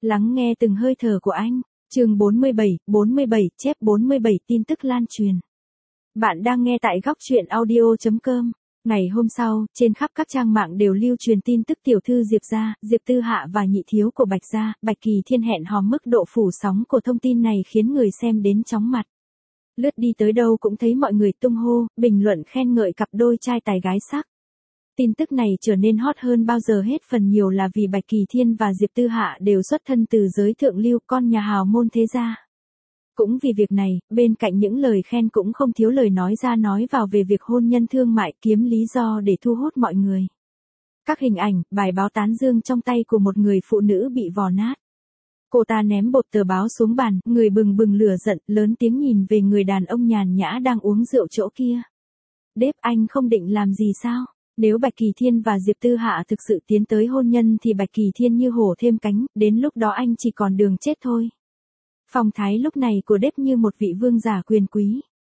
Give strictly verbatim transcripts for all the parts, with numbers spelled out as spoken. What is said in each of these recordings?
Lắng nghe từng hơi thở của anh. Chương bốn mươi bảy, bốn mươi bảy, chép bốn mươi bảy tin tức lan truyền. Bạn đang nghe tại góc truyện audio chấm com. Ngày hôm sau, trên khắp các trang mạng đều lưu truyền tin tức tiểu thư Diệp gia, Diệp Tư Hạ và nhị thiếu của Bạch gia, Bạch Kỳ Thiên hẹn hò, mức độ phủ sóng của thông tin này khiến người xem đến chóng mặt. Lướt đi tới đâu cũng thấy mọi người tung hô, bình luận khen ngợi cặp đôi trai tài gái sắc. Tin tức này trở nên hot hơn bao giờ hết, phần nhiều là vì Bạch Kỳ Thiên và Diệp Tư Hạ đều xuất thân từ giới thượng lưu, con nhà hào môn thế gia. Cũng vì việc này, bên cạnh những lời khen cũng không thiếu lời nói ra nói vào về việc hôn nhân thương mại, kiếm lý do để thu hút mọi người. Các hình ảnh, bài báo tán dương trong tay của một người phụ nữ bị vò nát. Cô ta ném bột tờ báo xuống bàn, người bừng bừng lửa giận, lớn tiếng nhìn về người đàn ông nhàn nhã đang uống rượu chỗ kia. Đếp, anh không định làm gì sao? Nếu Bạch Kỳ Thiên và Diệp Tư Hạ thực sự tiến tới hôn nhân thì Bạch Kỳ Thiên như hổ thêm cánh, đến lúc đó anh chỉ còn đường chết thôi. Phong thái lúc này của Đếp như một vị vương giả quyền quý.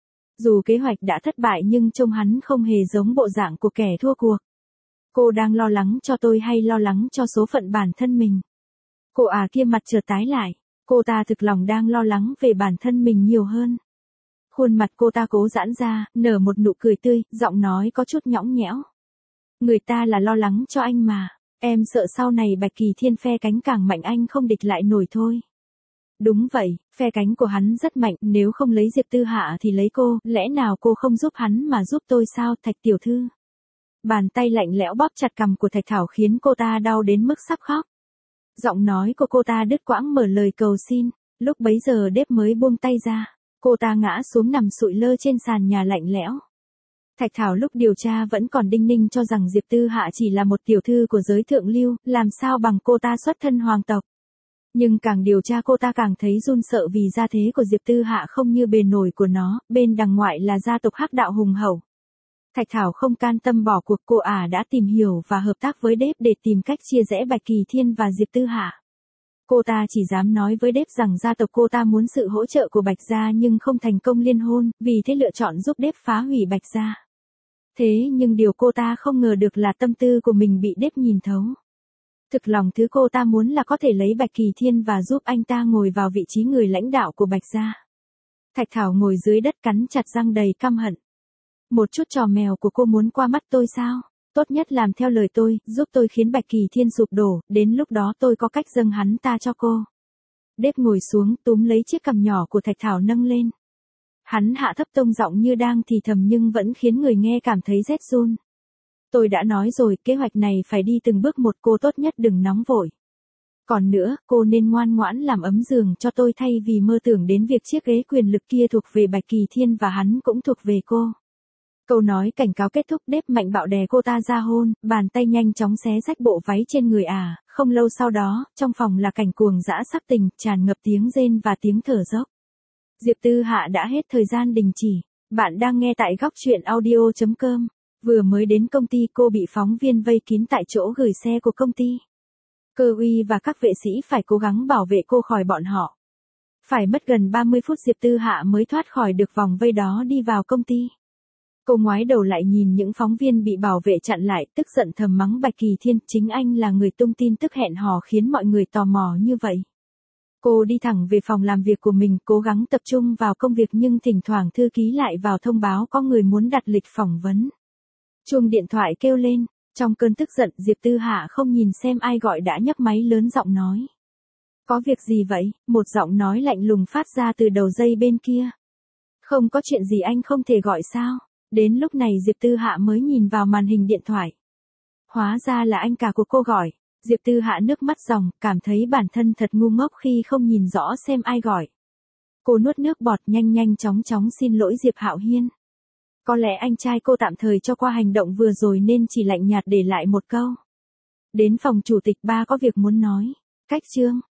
Dù kế hoạch đã thất bại nhưng trông hắn không hề giống bộ dạng của kẻ thua cuộc. Cô đang lo lắng cho tôi hay lo lắng cho số phận bản thân mình? Cô à kia mặt chợt tái lại, cô ta thực lòng đang lo lắng về bản thân mình nhiều hơn. Khuôn mặt cô ta cố giãn ra, nở một nụ cười tươi, giọng nói có chút nhõng nhẽo. Người ta là lo lắng cho anh mà, em sợ sau này Bạch Kỳ Thiên phe cánh càng mạnh anh không địch lại nổi thôi. Đúng vậy, phe cánh của hắn rất mạnh, nếu không lấy Diệp Tư Hạ thì lấy cô, lẽ nào cô không giúp hắn mà giúp tôi sao, Thạch tiểu thư? Bàn tay lạnh lẽo bóp chặt cằm của Thạch Thảo khiến cô ta đau đến mức sắp khóc. Giọng nói của cô ta đứt quãng mở lời cầu xin, lúc bấy giờ Đếp mới buông tay ra, cô ta ngã xuống nằm sụi lơ trên sàn nhà lạnh lẽo. Thạch Thảo lúc điều tra vẫn còn đinh ninh cho rằng Diệp Tư Hạ chỉ là một tiểu thư của giới thượng lưu, làm sao bằng cô ta xuất thân hoàng tộc. Nhưng càng điều tra cô ta càng thấy run sợ vì gia thế của Diệp Tư Hạ không như bề nổi của nó, bên đằng ngoại là gia tộc hắc đạo hùng hậu. Thạch Thảo không can tâm bỏ cuộc, cô ả à đã tìm hiểu và hợp tác với Đếp để tìm cách chia rẽ Bạch Kỳ Thiên và Diệp Tư Hạ. Cô ta chỉ dám nói với Đếp rằng gia tộc cô ta muốn sự hỗ trợ của Bạch gia nhưng không thành công liên hôn, vì thế lựa chọn giúp Đếp phá hủy Bạch gia. Thế nhưng điều cô ta không ngờ được là tâm tư của mình bị Đếp nhìn thấu. Thực lòng thứ cô ta muốn là có thể lấy Bạch Kỳ Thiên và giúp anh ta ngồi vào vị trí người lãnh đạo của Bạch gia. Thạch Thảo ngồi dưới đất cắn chặt răng đầy căm hận. Một chút trò mèo của cô muốn qua mắt tôi sao? Tốt nhất làm theo lời tôi, giúp tôi khiến Bạch Kỳ Thiên sụp đổ, đến lúc đó tôi có cách dâng hắn ta cho cô. Đếp ngồi xuống túm lấy chiếc cằm nhỏ của Thạch Thảo nâng lên. Hắn hạ thấp tông giọng như đang thì thầm nhưng vẫn khiến người nghe cảm thấy rét run. Tôi đã nói rồi, kế hoạch này phải đi từng bước một, cô tốt nhất đừng nóng vội. Còn nữa, cô nên ngoan ngoãn làm ấm giường cho tôi thay vì mơ tưởng đến việc chiếc ghế quyền lực kia thuộc về Bạch Kỳ Thiên và hắn cũng thuộc về cô. Câu nói cảnh cáo kết thúc, Đếp mạnh bạo đè cô ta ra hôn, bàn tay nhanh chóng xé rách bộ váy trên người ả, à. Không lâu sau đó, trong phòng là cảnh cuồng dã sắc tình, tràn ngập tiếng rên và tiếng thở dốc. Diệp Tư Hạ đã hết thời gian đình chỉ. Bạn đang nghe tại góc truyện audio chấm com. Vừa mới đến công ty cô bị phóng viên vây kín tại chỗ gửi xe của công ty. Cơ uy và các vệ sĩ phải cố gắng bảo vệ cô khỏi bọn họ. Phải mất gần ba mươi phút Diệp Tư Hạ mới thoát khỏi được vòng vây đó đi vào công ty. Cô ngoái đầu lại nhìn những phóng viên bị bảo vệ chặn lại, tức giận thầm mắng Bạch Kỳ Thiên, chính anh là người tung tin tức hẹn hò khiến mọi người tò mò như vậy. Cô đi thẳng về phòng làm việc của mình, cố gắng tập trung vào công việc nhưng thỉnh thoảng thư ký lại vào thông báo có người muốn đặt lịch phỏng vấn. Chuông điện thoại kêu lên, trong cơn tức giận Diệp Tư Hạ không nhìn xem ai gọi đã nhấc máy lớn giọng nói. Có việc gì vậy? Một giọng nói lạnh lùng phát ra từ đầu dây bên kia. Không có chuyện gì, anh không thể gọi sao? Đến lúc này Diệp Tư Hạ mới nhìn vào màn hình điện thoại. Hóa ra là anh cả của cô gọi. Diệp Tư Hạ nước mắt ròng, cảm thấy bản thân thật ngu ngốc khi không nhìn rõ xem ai gọi. Cô nuốt nước bọt, nhanh nhanh chóng chóng xin lỗi Diệp Hạo Hiên. Có lẽ anh trai cô tạm thời cho qua hành động vừa rồi nên chỉ lạnh nhạt để lại một câu. Đến phòng chủ tịch, ba có việc muốn nói. Cách chương.